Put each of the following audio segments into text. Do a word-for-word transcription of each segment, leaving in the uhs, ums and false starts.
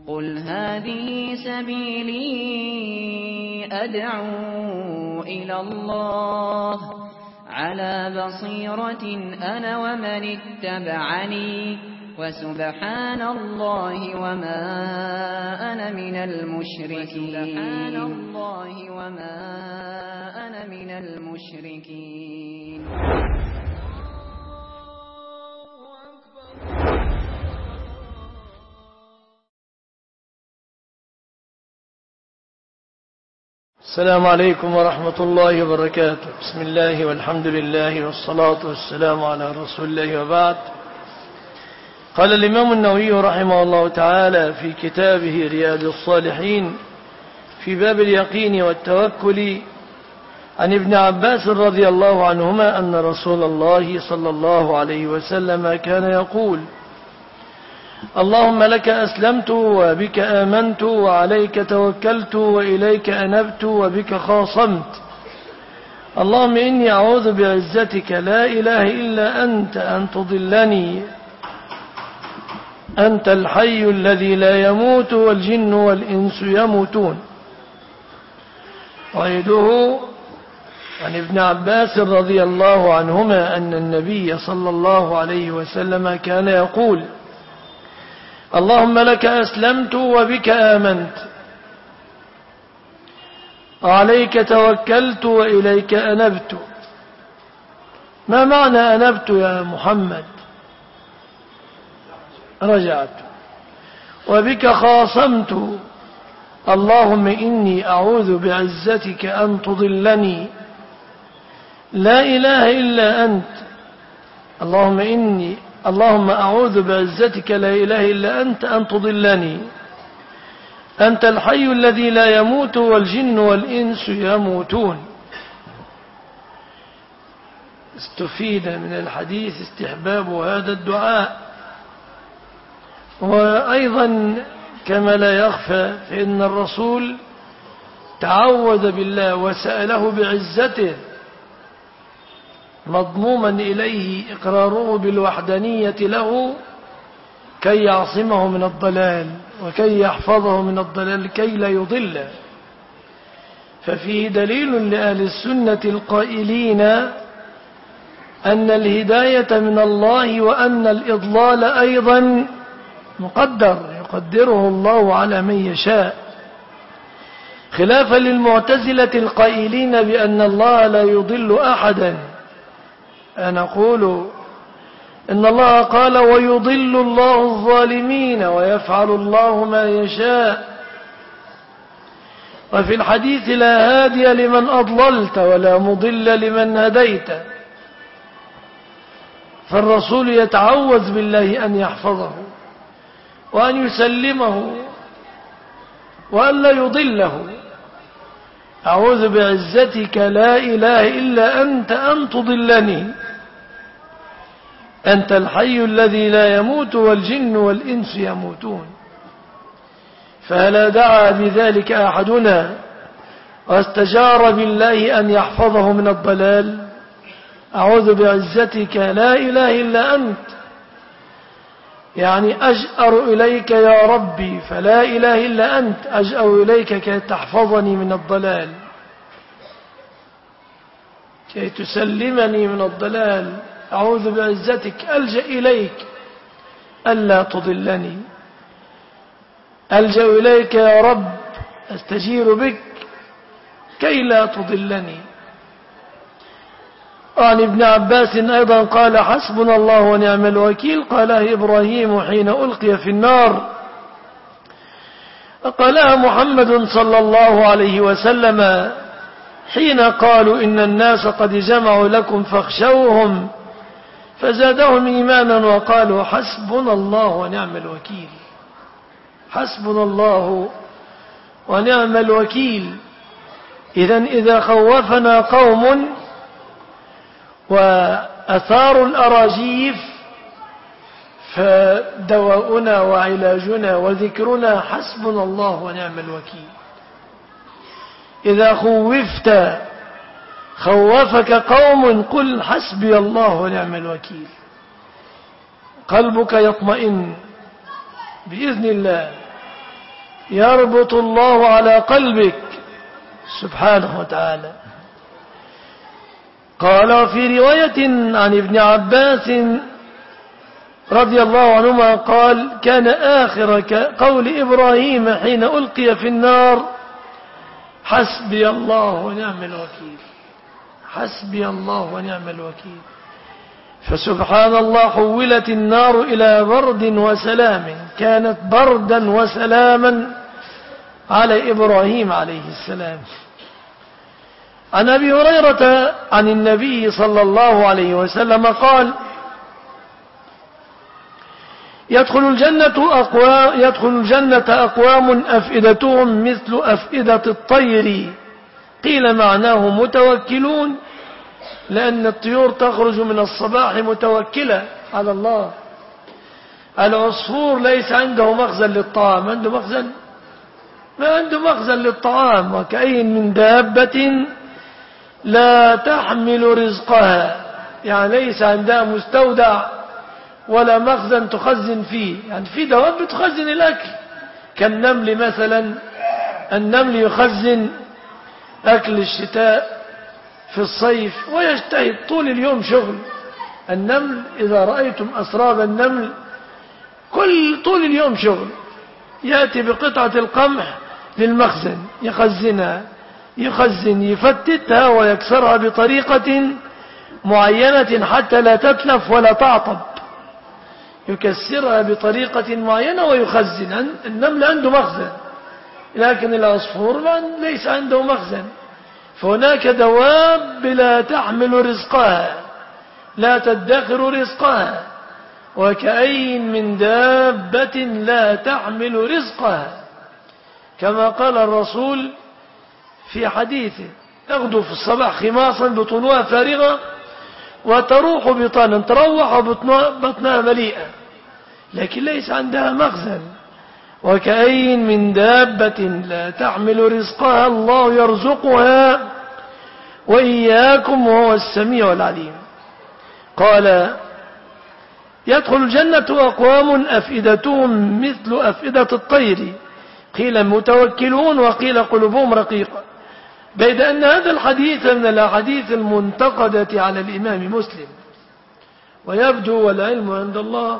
قل هذه سبيلي أدعو إلى الله على بصيرة أنا ومن اتبعني وسبحان الله وما أنا من المشركين وسبحان الله وما أنا من المشركين. السلام عليكم ورحمة الله وبركاته. بسم الله والحمد لله والصلاة والسلام على رسول الله وبعد. قال الإمام النووي رحمه الله تعالى في كتابه رياض الصالحين في باب اليقين والتوكل عن ابن عباس رضي الله عنهما أن رسول الله صلى الله عليه وسلم كان يقول: اللهم لك أسلمت وبك آمنت وعليك توكلت وإليك أنبت وبك خاصمت. اللهم إني أعوذ بعزتك لا إله إلا أنت أن تضلني. أنت الحي الذي لا يموت والجن والإنس يموتون. وعيده عن ابن عباس رضي الله عنهما أن النبي صلى الله عليه وسلم كان يقول: اللهم لك أسلمت وبك آمنت وعليك توكلت وإليك أنبت. ما معنى أنبت يا محمد؟ رجعت. وبك خاصمت. اللهم إني أعوذ بعزتك أن تضلني. لا إله إلا أنت. اللهم إني اللهم أعوذ بعزتك لا إله إلا أنت أن تضلني. أنت الحي الذي لا يموت والجن والإنس يموتون. استفيد من الحديث استحباب هذا الدعاء. وأيضا كما لا يخفى فإن الرسول تعوذ بالله وسأله بعزته مضموما إليه إقراره بالوحدانية له كي يعصمه من الضلال وكي يحفظه من الضلال كي لا يضل. ففيه دليل لأهل السنة القائلين أن الهداية من الله وأن الإضلال أيضا مقدر يقدره الله على من يشاء، خلافا للمعتزلة القائلين بأن الله لا يضل أحدا. نقول إن الله قال: ويضل الله الظالمين ويفعل الله ما يشاء. وفي الحديث: لا هادي لمن أضللت ولا مضل لمن هديت. فالرسول يتعوذ بالله أن يحفظه وأن يسلمه وأن لا يضله. أعوذ بعزتك لا إله إلا أنت أن تضلني. أنت الحي الذي لا يموت والجن والإنس يموتون. فهلا دعا بذلك أحدنا واستجار بالله أن يحفظه من الضلال؟ أعوذ بعزتك لا إله إلا أنت، يعني أجأر إليك يا ربي فلا إله إلا أنت، أجأر إليك كي تحفظني من الضلال، كي تسلمني من الضلال. أعوذ بعزتك ألجأ إليك ألا تضلني. ألجأ إليك يا رب، أستجير بك كي لا تضلني. عن ابن عباس أيضا قال: حسبنا الله ونعم الوكيل. قالها إبراهيم حين ألقي في النار، قالها محمد صلى الله عليه وسلم حين قالوا: إن الناس قد جمعوا لكم فاخشوهم، فزادهم إيمانا وقالوا: حسبنا الله ونعم الوكيل. حسبنا الله ونعم الوكيل. إذن إذا خوفنا قوم وأثاروا الأراجيف فدواؤنا وعلاجنا وذكرنا حسبنا الله ونعم الوكيل. إذا خوفت خوفك قوم قل حسبي الله ونعم الوكيل. قلبك يطمئن بإذن الله يربط الله على قلبك سبحانه وتعالى. قال وفي رواية عن ابن عباس رضي الله عنهما قال كان آخر قول إبراهيم حين ألقي في النار حسبي الله ونعم الوكيل. حسبي الله ونعم الوكيل. فسبحان الله حولت النار إلى برد وسلام، كانت بردا وسلاما على إبراهيم عليه السلام. عن أبي هريرة عن النبي صلى الله عليه وسلم قال يدخل الجنة أقوام, يدخل الجنة أقوام أفئدتهم مثل أفئدة الطير. قيل معناه متوكلون، لأن الطيور تخرج من الصباح متوكلة على الله. العصفور ليس عنده مخزن للطعام، عنده مخزن؟ ما عنده مخزن للطعام. وكأين من دابة لا تحمل رزقها، يعني ليس عندها مستودع ولا مخزن تخزن فيه. يعني في دواب بتخزن الأكل كالنمل مثلا، النمل يخزن أكل الشتاء في الصيف ويجتهد طول اليوم شغل. النمل إذا رأيتم أسراب النمل كل طول اليوم شغل، يأتي بقطعة القمح للمخزن يخزنها، يخزن يفتتها ويكسرها بطريقة معينة حتى لا تتلف ولا تعطب، يكسرها بطريقة معينة ويخزن. النمل عنده مخزن، لكن العصفور ليس عنده مخزن. فهناك دواب لا تحمل رزقها، لا تدخر رزقها. وكأين من دابة لا تحمل رزقها، كما قال الرسول في حديثه تغدو في الصباح خماصا بطنها فارغة وتروح بطانا، تروح بطنها مليئة لكن ليس عندها مخزن. وكأين من دابة لا تحمل رزقها الله يرزقها وإياكم وهو السميع العليم. قال يدخل الجنة أقوام أفئدتهم مثل أفئدة الطير. قيل متوكلون وقيل قلوبهم رقيقة. بيد أن هذا الحديث من الأحاديث المنتقدة على الإمام مسلم. ويبدو والعلم عند الله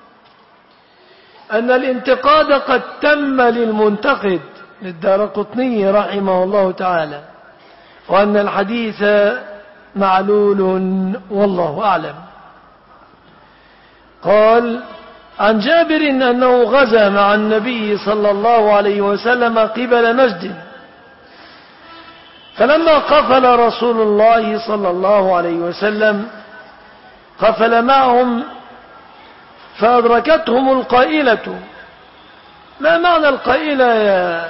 أن الانتقاد قد تم للمنتقد للدارقطني رحمه الله تعالى، وأن الحديث معلول والله أعلم. قال عن جابر أنه غزا مع النبي صلى الله عليه وسلم قبل نجد، فلما قفل رسول الله صلى الله عليه وسلم قفل معهم فأدركتهم القائلة. ما معنى القائلة يا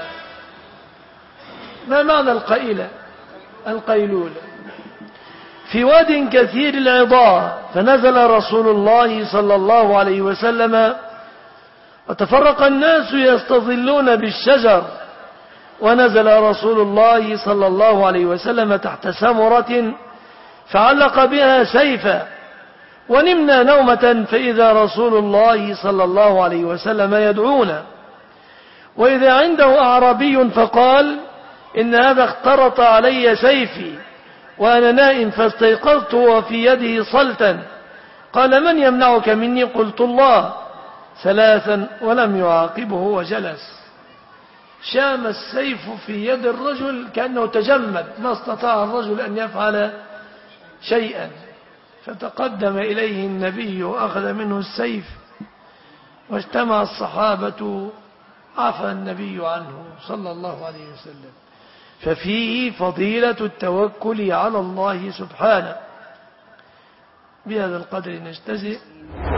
ما معنى القائلة؟ القيلولة. في واد كثير العضاء، فنزل رسول الله صلى الله عليه وسلم وتفرق الناس يستظلون بالشجر، ونزل رسول الله صلى الله عليه وسلم تحت سمرة فعلق بها سيفا، ونمنا نومة فإذا رسول الله صلى الله عليه وسلم يدعونا، وإذا عنده أعرابي فقال إن هذا اخترط علي سيفي وأنا نائم فاستيقظت وفي يده صلتا. قال من يمنعك مني؟ قلت الله ثلاثا ولم يعاقبه وجلس. شام السيف في يد الرجل كأنه تجمد، ما استطاع الرجل أن يفعل شيئا، فتقدم إليه النبي وأخذ منه السيف، واجتمع الصحابة عفى النبي عنه صلى الله عليه وسلم. ففيه فضيلة التوكل على الله سبحانه. بهذا القدر نجتزئ.